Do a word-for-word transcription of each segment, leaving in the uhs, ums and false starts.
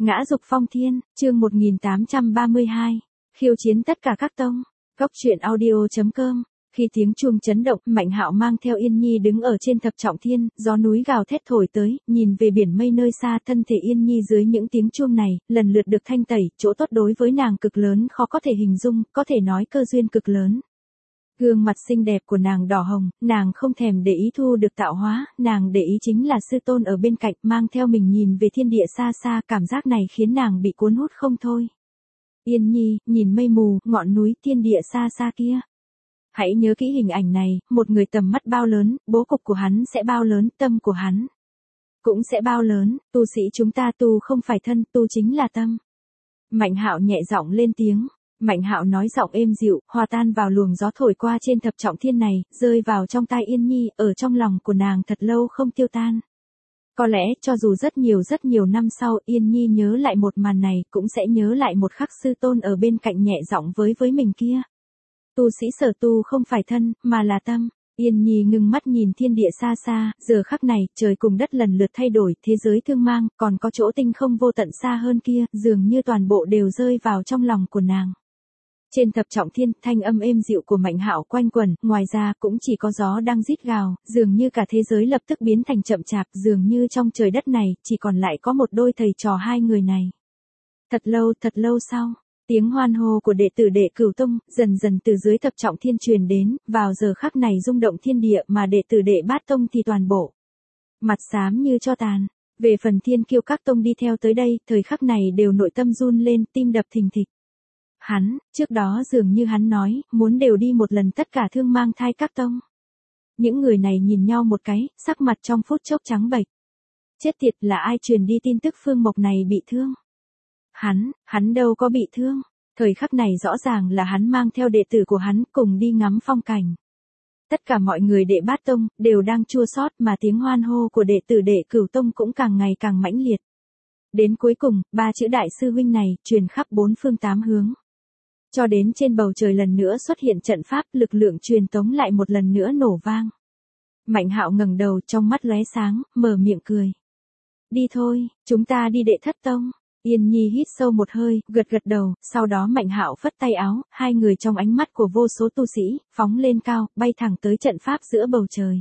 Ngã Dục Phong Thiên, chương một nghìn tám trăm ba mươi hai. Khiêu chiến tất cả các tông. Góc truyện audio chấm com. Khi tiếng chuông chấn động, Mạnh Hạo mang theo Yên Nhi đứng ở trên thập trọng thiên, gió núi gào thét thổi tới, nhìn về biển mây nơi xa, thân thể Yên Nhi dưới những tiếng chuông này, lần lượt được thanh tẩy, chỗ tốt đối với nàng cực lớn, khó có thể hình dung, có thể nói cơ duyên cực lớn. Gương mặt xinh đẹp của nàng đỏ hồng, nàng không thèm để ý thu được tạo hóa, nàng để ý chính là sư tôn ở bên cạnh, mang theo mình nhìn về thiên địa xa xa, cảm giác này khiến nàng bị cuốn hút không thôi. Yên Nhi, nhìn mây mù, ngọn núi, thiên địa xa xa kia. Hãy nhớ kỹ hình ảnh này, một người tầm mắt bao lớn, bố cục của hắn sẽ bao lớn, tâm của hắn cũng sẽ bao lớn, tu sĩ chúng ta tu không phải thân, tu chính là tâm. Mạnh Hạo nhẹ giọng lên tiếng. Mạnh Hạo nói giọng êm dịu, hòa tan vào luồng gió thổi qua trên thập trọng thiên này, rơi vào trong tai Yên Nhi, ở trong lòng của nàng thật lâu không tiêu tan. Có lẽ, cho dù rất nhiều rất nhiều năm sau, Yên Nhi nhớ lại một màn này, cũng sẽ nhớ lại một khắc sư tôn ở bên cạnh nhẹ giọng với với mình kia. Tu sĩ sở tu không phải thân, mà là tâm. Yên Nhi ngưng mắt nhìn thiên địa xa xa, giờ khắc này, trời cùng đất lần lượt thay đổi, thế giới thương mang, còn có chỗ tinh không vô tận xa hơn kia, dường như toàn bộ đều rơi vào trong lòng của nàng. Trên thập trọng thiên, thanh âm êm dịu của Mạnh Hạo quanh quẩn, ngoài ra cũng chỉ có gió đang rít gào, dường như cả thế giới lập tức biến thành chậm chạp, dường như trong trời đất này, chỉ còn lại có một đôi thầy trò hai người này. Thật lâu, thật lâu sau, tiếng hoan hô của đệ tử Đệ Cửu Tông, dần dần từ dưới thập trọng thiên truyền đến, vào giờ khắc này rung động thiên địa mà đệ tử Đệ Bát Tông thì toàn bộ mặt xám như tro tàn. Về phần thiên kiêu các tông đi theo tới đây, thời khắc này đều nội tâm run lên, tim đập thình thịch. Hắn, trước đó dường như hắn nói, muốn đều đi một lần tất cả thương mang thai các tông. Những người này nhìn nhau một cái, sắc mặt trong phút chốc trắng bệch. Chết tiệt, là ai truyền đi tin tức Phương Mộc này bị thương? Hắn, hắn đâu có bị thương. Thời khắc này rõ ràng là hắn mang theo đệ tử của hắn cùng đi ngắm phong cảnh. Tất cả mọi người Đệ Bát Tông, đều đang chua xót mà tiếng hoan hô của đệ tử Đệ Cửu Tông cũng càng ngày càng mãnh liệt. Đến cuối cùng, ba chữ đại sư huynh này, truyền khắp bốn phương tám hướng. Cho đến trên bầu trời lần nữa xuất hiện trận pháp, lực lượng truyền tống lại một lần nữa nổ vang. Mạnh Hạo ngẩng đầu, trong mắt lóe sáng, mở miệng cười. Đi thôi, chúng ta đi Đệ Thất Tông. Yên Nhi hít sâu một hơi, gật gật đầu, sau đó Mạnh Hạo phất tay áo, hai người trong ánh mắt của vô số tu sĩ, phóng lên cao, bay thẳng tới trận pháp giữa bầu trời.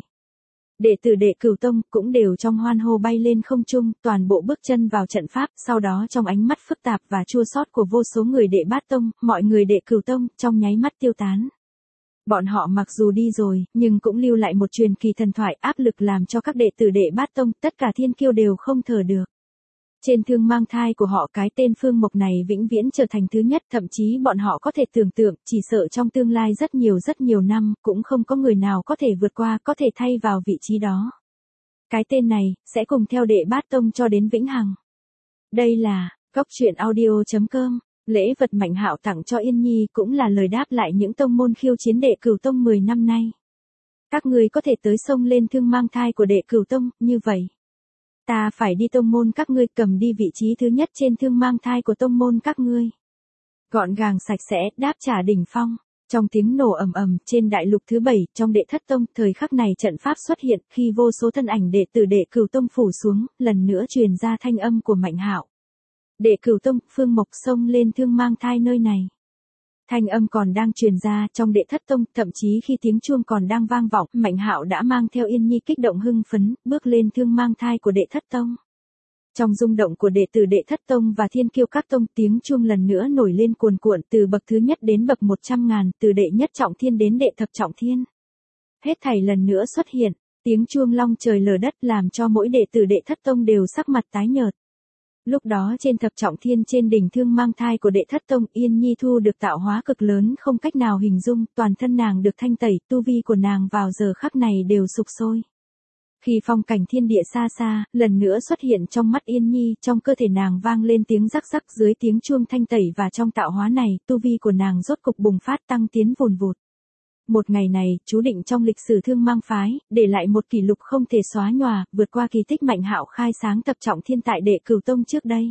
Đệ tử Đệ Cửu Tông cũng đều trong hoan hô bay lên không trung, toàn bộ bước chân vào trận pháp, sau đó trong ánh mắt phức tạp và chua xót của vô số người Đệ Bát Tông, mọi người Đệ Cửu Tông, trong nháy mắt tiêu tán. Bọn họ mặc dù đi rồi, nhưng cũng lưu lại một truyền kỳ thần thoại, áp lực làm cho các đệ tử Đệ Bát Tông, tất cả thiên kiêu đều không thở được. Trên thương mang thai của họ, cái tên Phương Mộc này vĩnh viễn trở thành thứ nhất, thậm chí bọn họ có thể tưởng tượng, chỉ sợ trong tương lai rất nhiều rất nhiều năm, cũng không có người nào có thể vượt qua, có thể thay vào vị trí đó. Cái tên này, sẽ cùng theo Đệ Bát Tông cho đến vĩnh hằng. Đây là, góc truyện audio chấm com, lễ vật Mạnh Hạo tặng cho Yên Nhi cũng là lời đáp lại những tông môn khiêu chiến Đệ Cửu Tông mười năm nay. Các người có thể tới sông lên thương mang thai của Đệ Cửu Tông, như vậy. Ta phải đi tông môn các ngươi, cầm đi vị trí thứ nhất trên thương mang thai của tông môn các ngươi. Gọn gàng sạch sẽ, đáp trả đỉnh phong. Trong tiếng nổ ầm ầm, trên đại lục thứ bảy, trong Đệ Thất Tông, thời khắc này trận pháp xuất hiện, khi vô số thân ảnh đệ tử Đệ Cửu Tông phủ xuống, lần nữa truyền ra thanh âm của Mạnh Hạo. Đệ Cửu Tông, Phương Mộc xông lên thương mang thai nơi này. Thanh âm còn đang truyền ra trong Đệ Thất Tông, thậm chí khi tiếng chuông còn đang vang vọng, Mạnh Hạo đã mang theo Yên Nhi kích động hưng phấn, bước lên thương mang thai của Đệ Thất Tông. Trong rung động của đệ tử Đệ Thất Tông và thiên kiêu các tông, tiếng chuông lần nữa nổi lên cuồn cuộn, từ bậc thứ nhất đến bậc một trăm ngàn, từ đệ nhất trọng thiên đến đệ thập trọng thiên. Hết thảy lần nữa xuất hiện, tiếng chuông long trời lở đất làm cho mỗi đệ tử Đệ Thất Tông đều sắc mặt tái nhợt. Lúc đó trên thập trọng thiên, trên đỉnh thương mang thai của Đệ Thất Tông, Yên Nhi thu được tạo hóa cực lớn không cách nào hình dung, toàn thân nàng được thanh tẩy, tu vi của nàng vào giờ khắc này đều sục sôi. Khi phong cảnh thiên địa xa xa, lần nữa xuất hiện trong mắt Yên Nhi, trong cơ thể nàng vang lên tiếng rắc rắc, dưới tiếng chuông thanh tẩy và trong tạo hóa này, tu vi của nàng rốt cục bùng phát tăng tiến vùn vụt. Một ngày này, chú định trong lịch sử thương mang phái, để lại một kỷ lục không thể xóa nhòa, vượt qua kỳ tích Mạnh Hạo khai sáng thập trọng thiên tại Đệ Cửu Tông trước đây.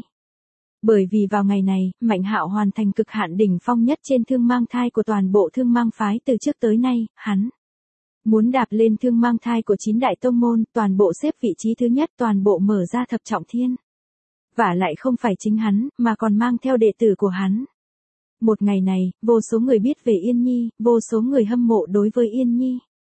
Bởi vì vào ngày này, Mạnh Hạo hoàn thành cực hạn đỉnh phong nhất trên thương mang thai của toàn bộ thương mang phái từ trước tới nay, hắn muốn đạp lên thương mang thai của chín đại tông môn, toàn bộ xếp vị trí thứ nhất, toàn bộ mở ra thập trọng thiên. Vả lại không phải chính hắn, mà còn mang theo đệ tử của hắn. Một ngày này, vô số người biết về Yên Nhi, vô số người hâm mộ đối với Yên Nhi.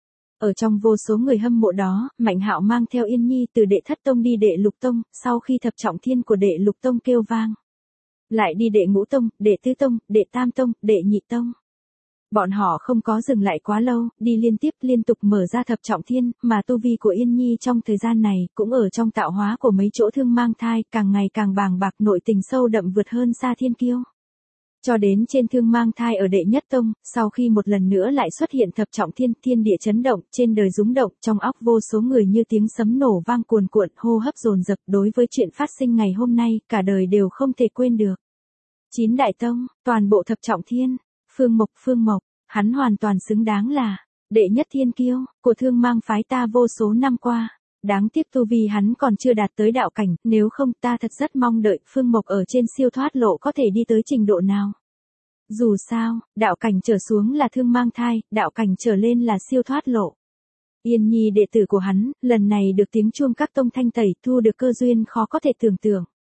Ở trong vô số người hâm mộ đó, Mạnh Hạo mang theo Yên Nhi từ đệ thất tông đi đệ lục tông, sau khi thập trọng thiên của đệ lục tông kêu vang. Lại đi đệ ngũ tông, đệ tứ tông, đệ tam tông, đệ nhị tông. Bọn họ không có dừng lại quá lâu, đi liên tiếp liên tục mở ra thập trọng thiên, mà tu vi của Yên Nhi trong thời gian này, cũng ở trong tạo hóa của mấy chỗ thương mang thai, càng ngày càng bàng bạc nội tình sâu đậm vượt hơn xa thiên kiêu. Cho đến trên thương mang thai ở đệ nhất tông, sau khi một lần nữa lại xuất hiện thập trọng thiên, thiên địa chấn động, trên đời rúng động, trong óc vô số người như tiếng sấm nổ vang cuồn cuộn, hô hấp dồn dập, đối với chuyện phát sinh ngày hôm nay, cả đời đều không thể quên được. Chín đại tông, toàn bộ thập trọng thiên, Phương Mộc, Phương Mộc, hắn hoàn toàn xứng đáng là đệ nhất thiên kiêu của thương mang phái ta vô số năm qua. Đáng tiếc tu vi hắn còn chưa đạt tới đạo cảnh, nếu không ta thật rất mong đợi Phương Mộc ở trên siêu thoát lộ có thể đi tới trình độ nào. Dù sao, đạo cảnh trở xuống là thương mang thai, đạo cảnh trở lên là siêu thoát lộ. Yên Nhi đệ tử của hắn, lần này được tiếng chuông các tông thanh tẩy, thu được cơ duyên khó có thể tưởng tượng.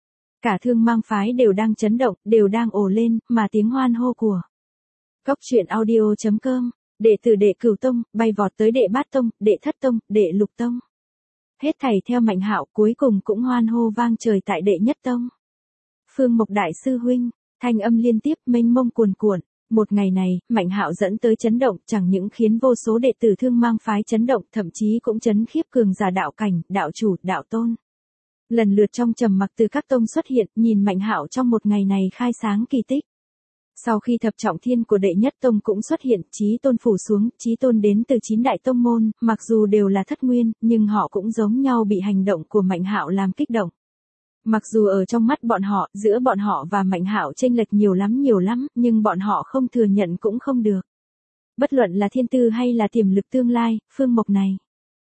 Cả thương mang phái đều đang chấn động, đều đang ồ lên, mà tiếng hoan hô của Cốc truyện audio chấm com, đệ tử đệ cửu tông, bay vọt tới đệ bát tông, đệ thất tông, đệ lục tông. Hết thảy theo Mạnh Hạo, cuối cùng cũng hoan hô vang trời tại đệ nhất tông. Phương Mộc đại sư huynh, thanh âm liên tiếp mênh mông cuồn cuộn. Một ngày này, Mạnh Hạo dẫn tới chấn động, chẳng những khiến vô số đệ tử thương mang phái chấn động, thậm chí cũng chấn khiếp cường giả đạo cảnh, đạo chủ, đạo tôn. Lần lượt trong trầm mặc từ các tông xuất hiện, nhìn Mạnh Hạo trong một ngày này khai sáng kỳ tích. Sau khi thập trọng thiên của đệ nhất tông cũng xuất hiện, chí tôn phủ xuống, chí tôn đến từ chín đại tông môn, mặc dù đều là thất nguyên, nhưng họ cũng giống nhau bị hành động của Mạnh Hạo làm kích động. Mặc dù ở trong mắt bọn họ, giữa bọn họ và Mạnh Hạo chênh lệch nhiều lắm nhiều lắm, nhưng bọn họ không thừa nhận cũng không được. Bất luận là thiên tư hay là tiềm lực tương lai, Phương Mộc này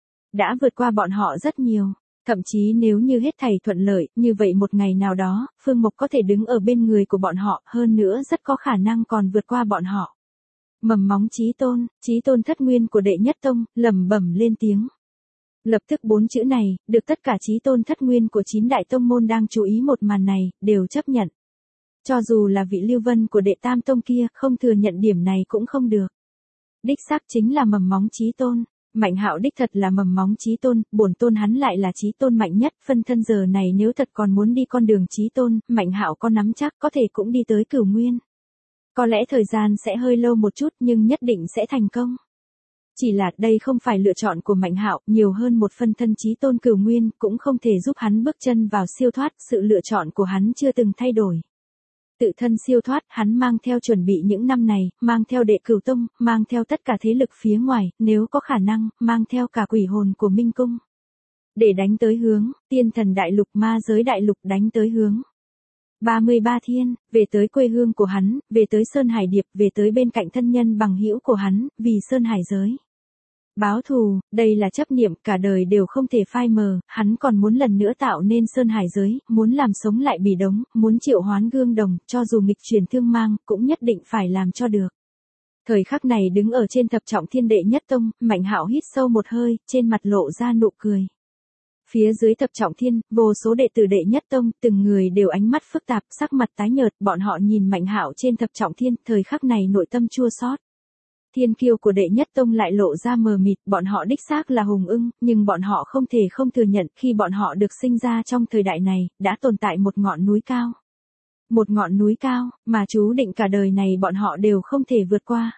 đã vượt qua bọn họ rất nhiều. Thậm chí nếu như hết thảy thuận lợi, như vậy một ngày nào đó, Phương Mộc có thể đứng ở bên người của bọn họ, hơn nữa rất có khả năng còn vượt qua bọn họ. Mầm móng chí tôn, chí tôn thất nguyên của đệ nhất tông, lẩm bẩm lên tiếng. Lập tức bốn chữ này, được tất cả chí tôn thất nguyên của chín đại tông môn đang chú ý một màn này, đều chấp nhận. Cho dù là vị Lưu Vân của đệ tam tông kia, không thừa nhận điểm này cũng không được. Đích xác chính là mầm móng chí tôn. Mạnh Hạo đích thật là mầm móng chí tôn, bổn tôn hắn lại là chí tôn mạnh nhất, phân thân giờ này nếu thật còn muốn đi con đường chí tôn, Mạnh Hạo có nắm chắc có thể cũng đi tới cửu nguyên. Có lẽ thời gian sẽ hơi lâu một chút nhưng nhất định sẽ thành công. Chỉ là đây không phải lựa chọn của Mạnh Hạo, nhiều hơn một phân thân chí tôn cửu nguyên cũng không thể giúp hắn bước chân vào siêu thoát, sự lựa chọn của hắn chưa từng thay đổi. Tự thân siêu thoát, hắn mang theo chuẩn bị những năm này, mang theo đệ cửu tông, mang theo tất cả thế lực phía ngoài, nếu có khả năng, mang theo cả quỷ hồn của Minh Cung. Để đánh tới hướng, tiên thần đại lục ma giới đại lục đánh tới hướng. ba mươi ba thiên, về tới quê hương của hắn, về tới Sơn Hải Điệp, về tới bên cạnh thân nhân bằng hữu của hắn, vì Sơn Hải giới. Báo thù, đây là chấp niệm, cả đời đều không thể phai mờ, hắn còn muốn lần nữa tạo nên Sơn Hải giới, muốn làm sống lại Bỉ Đống, muốn triệu hoán gương đồng, cho dù nghịch truyền thương mang, cũng nhất định phải làm cho được. Thời khắc này đứng ở trên thập trọng thiên đệ nhất tông, Mạnh Hạo hít sâu một hơi, trên mặt lộ ra nụ cười. Phía dưới thập trọng thiên, vô số đệ tử đệ nhất tông, từng người đều ánh mắt phức tạp, sắc mặt tái nhợt, bọn họ nhìn Mạnh Hạo trên thập trọng thiên, thời khắc này nội tâm chua xót. Thiên kiêu của đệ nhất tông lại lộ ra mờ mịt, bọn họ đích xác là hùng ưng, nhưng bọn họ không thể không thừa nhận khi bọn họ được sinh ra trong thời đại này, đã tồn tại một ngọn núi cao. Một ngọn núi cao, mà chú định cả đời này bọn họ đều không thể vượt qua.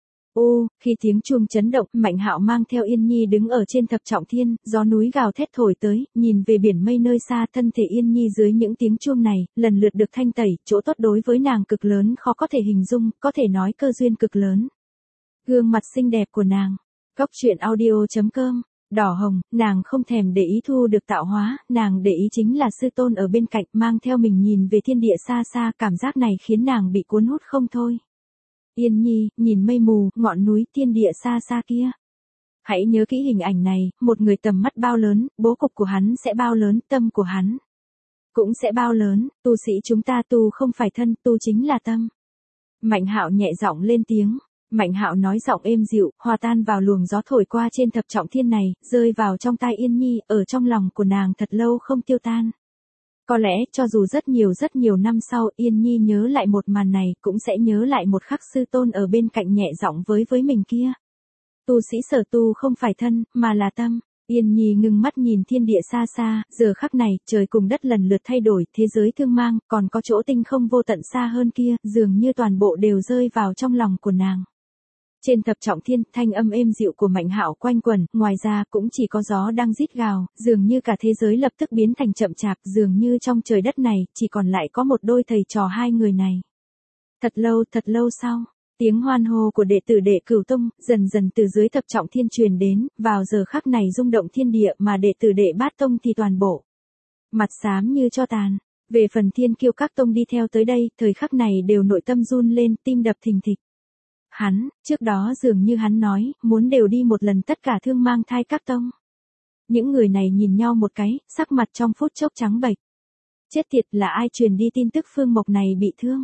Ô, khi tiếng chuông chấn động, Mạnh Hạo mang theo Yên Nhi đứng ở trên thập trọng thiên, gió núi gào thét thổi tới, nhìn về biển mây nơi xa, thân thể Yên Nhi dưới những tiếng chuông này, lần lượt được thanh tẩy, chỗ tốt đối với nàng cực lớn khó có thể hình dung, có thể nói cơ duyên cực lớn. Gương mặt xinh đẹp của nàng. Cốc truyện audio chấm com, đỏ hồng, nàng không thèm để ý thu được tạo hóa, nàng để ý chính là sư tôn ở bên cạnh mang theo mình nhìn về thiên địa xa xa, cảm giác này khiến nàng bị cuốn hút không thôi. Yên Nhi, nhìn mây mù, ngọn núi, thiên địa xa xa kia. Hãy nhớ kỹ hình ảnh này, một người tầm mắt bao lớn, bố cục của hắn sẽ bao lớn, tâm của hắn cũng sẽ bao lớn, tu sĩ chúng ta tu không phải thân, tu chính là tâm. Mạnh Hạo nhẹ giọng lên tiếng. Mạnh Hạo nói giọng êm dịu, hòa tan vào luồng gió thổi qua trên thập trọng thiên này, rơi vào trong tai Yên Nhi, ở trong lòng của nàng thật lâu không tiêu tan. Có lẽ cho dù rất nhiều rất nhiều năm sau Yên Nhi nhớ lại một màn này cũng sẽ nhớ lại một khắc sư tôn ở bên cạnh nhẹ giọng với với mình kia. Tu sĩ Sở Tu không phải thân, mà là tâm. Yên Nhi ngưng mắt nhìn thiên địa xa xa, giờ khắc này, trời cùng đất lần lượt thay đổi, thế giới thương mang, còn có chỗ tinh không vô tận xa hơn kia, dường như toàn bộ đều rơi vào trong lòng của nàng. Trên thập trọng thiên, thanh âm êm dịu của Mạnh Hạo quanh quẩn, ngoài ra cũng chỉ có gió đang rít gào, dường như cả thế giới lập tức biến thành chậm chạp, dường như trong trời đất này, chỉ còn lại có một đôi thầy trò hai người này. Thật lâu, thật lâu sau, tiếng hoan hô của đệ tử Đệ Cửu Tông, dần dần từ dưới thập trọng thiên truyền đến, vào giờ khắc này rung động thiên địa mà đệ tử Đệ Bát Tông thì toàn bộ. Mặt xám như tro tàn, về phần thiên kiêu các tông đi theo tới đây, thời khắc này đều nội tâm run lên, tim đập thình thịch. Hắn, trước đó dường như hắn nói, muốn đều đi một lần tất cả thương mang thai các tông. Những người này nhìn nhau một cái, sắc mặt trong phút chốc trắng bệch. Chết tiệt, là ai truyền đi tin tức Phương Mộc này bị thương?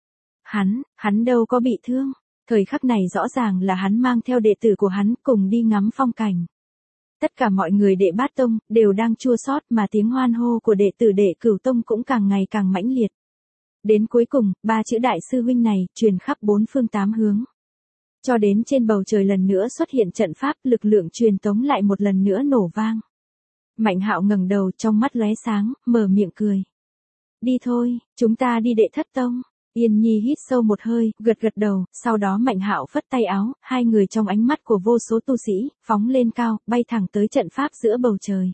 Hắn, hắn đâu có bị thương. Thời khắc này rõ ràng là hắn mang theo đệ tử của hắn cùng đi ngắm phong cảnh. Tất cả mọi người Đệ Bát Tông đều đang chua xót mà tiếng hoan hô của đệ tử Đệ Cửu Tông cũng càng ngày càng mãnh liệt. Đến cuối cùng, ba chữ đại sư huynh này truyền khắp bốn phương tám hướng. Cho đến trên bầu trời lần nữa xuất hiện trận pháp, lực lượng truyền tống lại một lần nữa nổ vang. Mạnh Hạo ngẩng đầu, trong mắt lóe sáng, mở miệng cười. Đi thôi, chúng ta đi Đệ Thất Tông. Yên Nhi hít sâu một hơi, gật gật đầu, sau đó Mạnh Hạo phất tay áo, hai người trong ánh mắt của vô số tu sĩ, phóng lên cao, bay thẳng tới trận pháp giữa bầu trời.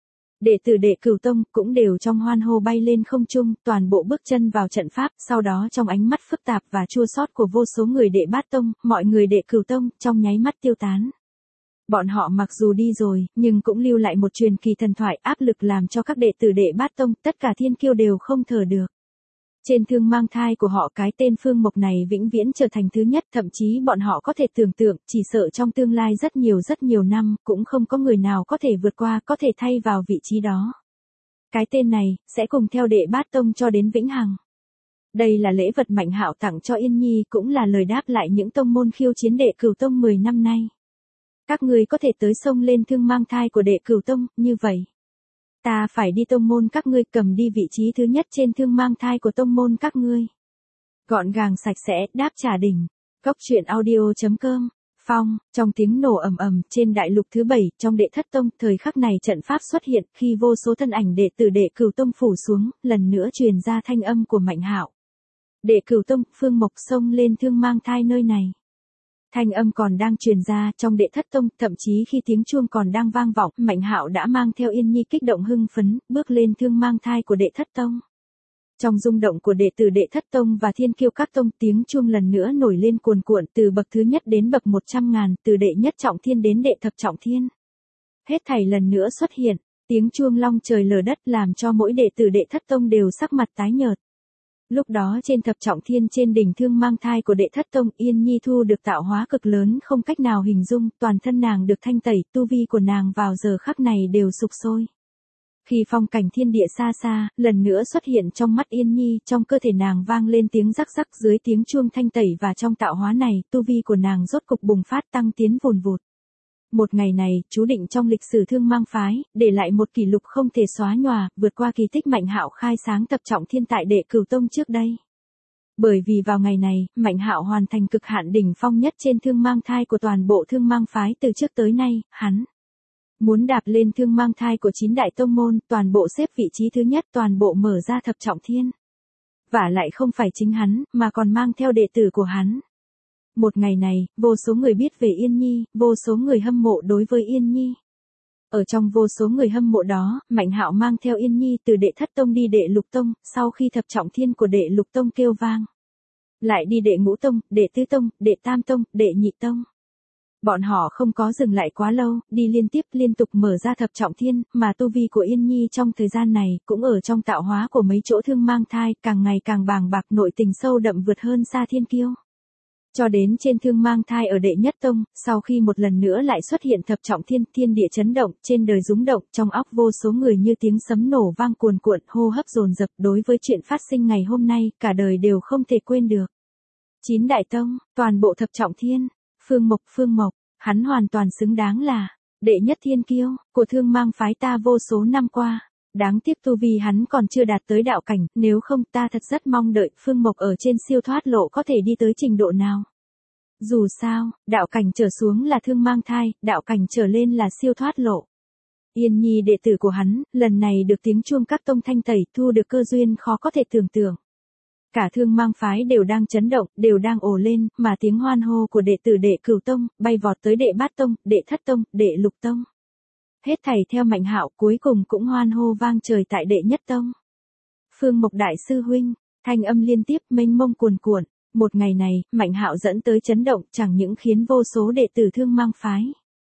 Đệ tử Đệ Cửu Tông cũng đều trong hoan hô bay lên không trung, toàn bộ bước chân vào trận pháp, sau đó trong ánh mắt phức tạp và chua xót của vô số người Đệ Bát Tông, mọi người Đệ Cửu Tông trong nháy mắt tiêu tán. Bọn họ mặc dù đi rồi, nhưng cũng lưu lại một truyền kỳ thần thoại, áp lực làm cho các đệ tử Đệ Bát Tông, tất cả thiên kiêu đều không thở được. Trên thương mang thai của họ cái tên Phương Mộc này vĩnh viễn trở thành thứ nhất, thậm chí bọn họ có thể tưởng tượng, chỉ sợ trong tương lai rất nhiều rất nhiều năm, cũng không có người nào có thể vượt qua, có thể thay vào vị trí đó. Cái tên này, sẽ cùng theo Đệ Bát Tông cho đến vĩnh hằng. Đây là lễ vật Mạnh Hạo tặng cho Yên Nhi, cũng là lời đáp lại những tông môn khiêu chiến Đệ Cửu Tông mười năm nay. Các người có thể tới sông lên thương mang thai của Đệ Cửu Tông, như vậy. Ta phải đi tông môn các ngươi, cầm đi vị trí thứ nhất trên thương mang thai của tông môn các ngươi. Gọn gàng sạch sẽ, đáp trả đỉnh. Cốc truyện audio chấm com. Phong, trong tiếng nổ ầm ầm trên đại lục thứ bảy, trong Đệ Thất Tông, thời khắc này trận pháp xuất hiện, khi vô số thân ảnh đệ tử Đệ Cửu Tông phủ xuống, lần nữa truyền ra thanh âm của Mạnh Hạo. Đệ Cửu Tông, Phương Mộc xông lên thương mang thai nơi này. Thanh âm còn đang truyền ra trong Đệ Thất Tông, thậm chí khi tiếng chuông còn đang vang vọng, Mạnh Hạo đã mang theo Yên Nhi kích động hưng phấn, bước lên thương mang thai của Đệ Thất Tông. Trong rung động của đệ tử Đệ Thất Tông và thiên kiêu các tông, tiếng chuông lần nữa nổi lên cuồn cuộn, từ bậc thứ nhất đến bậc một trăm ngàn, từ đệ nhất trọng thiên đến đệ thập trọng thiên. Hết thảy lần nữa xuất hiện, tiếng chuông long trời lở đất làm cho mỗi đệ tử Đệ Thất Tông đều sắc mặt tái nhợt. Lúc đó trên thập trọng thiên trên đỉnh thương mang thai của Đệ Thất Tông, Yên Nhi thu được tạo hóa cực lớn không cách nào hình dung, toàn thân nàng được thanh tẩy, tu vi của nàng vào giờ khắc này đều sục sôi. Khi phong cảnh thiên địa xa xa, lần nữa xuất hiện trong mắt Yên Nhi, trong cơ thể nàng vang lên tiếng rắc rắc, dưới tiếng chuông thanh tẩy và trong tạo hóa này, tu vi của nàng rốt cục bùng phát tăng tiến vùn vụt. Một ngày này, chú định trong lịch sử thương mang phái, để lại một kỷ lục không thể xóa nhòa, vượt qua kỳ tích Mạnh Hạo khai sáng thập trọng thiên tại Đệ Cửu Tông trước đây. Bởi vì vào ngày này, Mạnh Hạo hoàn thành cực hạn đỉnh phong nhất trên thương mang thai của toàn bộ thương mang phái từ trước tới nay, hắn muốn đạp lên thương mang thai của chín đại tông môn, toàn bộ xếp vị trí thứ nhất, toàn bộ mở ra thập trọng thiên. Vả lại không phải chính hắn, mà còn mang theo đệ tử của hắn. Một ngày này, vô số người biết về Yên Nhi, vô số người hâm mộ đối với Yên Nhi. Ở trong vô số người hâm mộ đó, Mạnh Hạo mang theo Yên Nhi từ Đệ Thất Tông đi Đệ Lục Tông, sau khi thập trọng thiên của Đệ Lục Tông kêu vang, lại đi Đệ Ngũ Tông, Đệ Tứ Tông, Đệ Tam Tông, Đệ Nhị Tông. Bọn họ không có dừng lại quá lâu, đi liên tiếp liên tục mở ra thập trọng thiên, mà tu vi của Yên Nhi trong thời gian này, cũng ở trong tạo hóa của mấy chỗ thương mang thai, càng ngày càng bàng bạc, nội tình sâu đậm vượt hơn xa thiên kiêu. Cho đến trên thương mang thai ở Đệ Nhất Tông, sau khi một lần nữa lại xuất hiện thập trọng thiên, thiên địa chấn động, trên đời rúng động, trong óc vô số người như tiếng sấm nổ vang cuồn cuộn, hô hấp dồn dập, đối với chuyện phát sinh ngày hôm nay, cả đời đều không thể quên được. Chín đại tông, toàn bộ thập trọng thiên, Phương Mộc, Phương Mộc, hắn hoàn toàn xứng đáng là đệ nhất thiên kiêu của thương mang phái ta vô số năm qua. Đáng tiếc tu vi hắn còn chưa đạt tới đạo cảnh, nếu không ta thật rất mong đợi Phương Mộc ở trên siêu thoát lộ có thể đi tới trình độ nào. Dù sao, đạo cảnh trở xuống là thương mang thai, đạo cảnh trở lên là siêu thoát lộ. Yên Nhi đệ tử của hắn, lần này được tiếng chuông các tông thanh tẩy, thu được cơ duyên khó có thể tưởng tượng. Cả thương mang phái đều đang chấn động, đều đang ồ lên, mà tiếng hoan hô của đệ tử đệ cửu tông, bay vọt tới đệ bát tông, đệ thất tông, đệ lục tông. Hết thảy theo Mạnh Hạo cuối cùng cũng hoan hô vang trời tại đệ nhất tông. Phương Mộc đại sư huynh, thanh âm liên tiếp mênh mông cuồn cuộn. Một ngày này, Mạnh Hạo dẫn tới chấn động chẳng những khiến vô số đệ tử thương mang phái.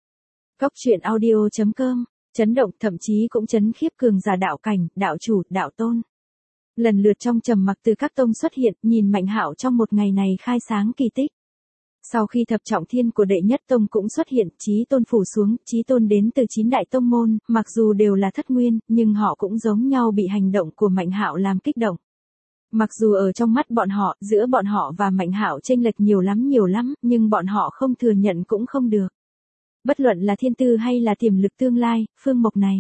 Cốc truyện audio chấm com, chấn động thậm chí cũng chấn khiếp cường giả đạo cảnh, đạo chủ, đạo tôn. Lần lượt trong trầm mặc từ các tông xuất hiện, nhìn Mạnh Hạo trong một ngày này khai sáng kỳ tích. Sau khi thập trọng thiên của đệ nhất tông cũng xuất hiện, chí tôn phủ xuống, chí tôn đến từ chín đại tông môn, mặc dù đều là thất nguyên, nhưng họ cũng giống nhau bị hành động của Mạnh Hạo làm kích động. Mặc dù ở trong mắt bọn họ, giữa bọn họ và Mạnh Hạo chênh lệch nhiều lắm nhiều lắm, nhưng bọn họ không thừa nhận cũng không được. Bất luận là thiên tư hay là tiềm lực tương lai, Phương Mộc này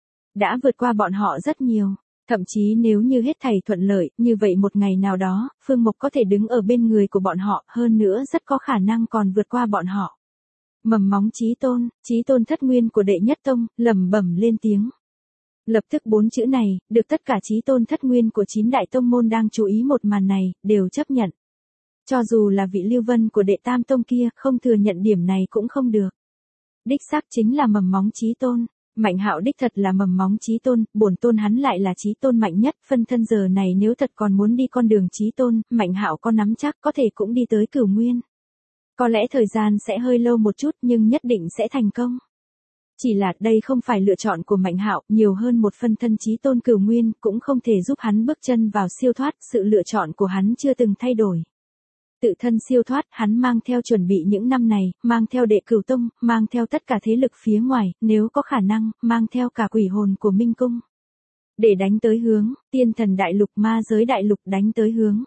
đã vượt qua bọn họ rất nhiều. Thậm chí nếu như hết thảy thuận lợi, như vậy một ngày nào đó, Phương Mộc có thể đứng ở bên người của bọn họ, hơn nữa rất có khả năng còn vượt qua bọn họ. Mầm móng chí tôn, chí tôn thất nguyên của đệ nhất tông, lẩm bẩm lên tiếng. Lập tức bốn chữ này, được tất cả chí tôn thất nguyên của chín đại tông môn đang chú ý một màn này, đều chấp nhận. Cho dù là vị Lưu Vân của đệ tam tông kia, không thừa nhận điểm này cũng không được. Đích xác chính là mầm móng chí tôn. Mạnh Hạo đích thật là mầm móng chí tôn, bổn tôn hắn lại là chí tôn mạnh nhất, phân thân giờ này nếu thật còn muốn đi con đường chí tôn, Mạnh Hạo có nắm chắc có thể cũng đi tới cửu nguyên. Có lẽ thời gian sẽ hơi lâu một chút nhưng nhất định sẽ thành công. Chỉ là đây không phải lựa chọn của Mạnh Hạo, nhiều hơn một phân thân chí tôn cửu nguyên cũng không thể giúp hắn bước chân vào siêu thoát, sự lựa chọn của hắn chưa từng thay đổi. Tự thân siêu thoát, hắn mang theo chuẩn bị những năm này, mang theo đệ cửu tông, mang theo tất cả thế lực phía ngoài, nếu có khả năng, mang theo cả quỷ hồn của Minh Cung. Để đánh tới hướng, tiên thần đại lục ma giới đại lục đánh tới hướng.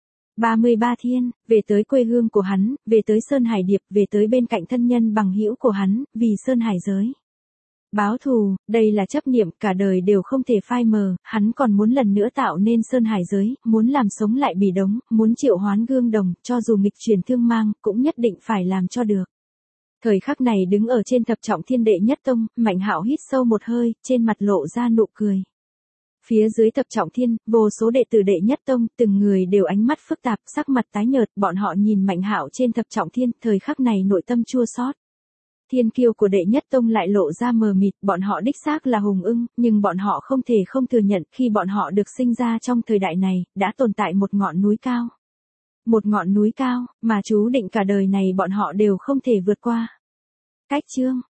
ba mươi ba thiên, về tới quê hương của hắn, về tới Sơn Hải Điệp, về tới bên cạnh thân nhân bằng hữu của hắn, vì Sơn Hải giới. Báo thù, đây là chấp niệm cả đời đều không thể phai mờ, hắn còn muốn lần nữa tạo nên Sơn Hải giới, muốn làm sống lại Bỉ Đống, muốn triệu hoán Gương Đồng, cho dù nghịch truyền thương mang, cũng nhất định phải làm cho được. Thời khắc này đứng ở trên thập trọng thiên đệ nhất tông, Mạnh Hạo hít sâu một hơi, trên mặt lộ ra nụ cười. Phía dưới thập trọng thiên, vô số đệ tử đệ nhất tông, từng người đều ánh mắt phức tạp, sắc mặt tái nhợt, bọn họ nhìn Mạnh Hạo trên thập trọng thiên, thời khắc này nội tâm chua xót. Thiên kiêu của đệ nhất tông lại lộ ra mờ mịt, bọn họ đích xác là hùng ưng, nhưng bọn họ không thể không thừa nhận khi bọn họ được sinh ra trong thời đại này, đã tồn tại một ngọn núi cao. Một ngọn núi cao, mà chú định cả đời này bọn họ đều không thể vượt qua. Cách chương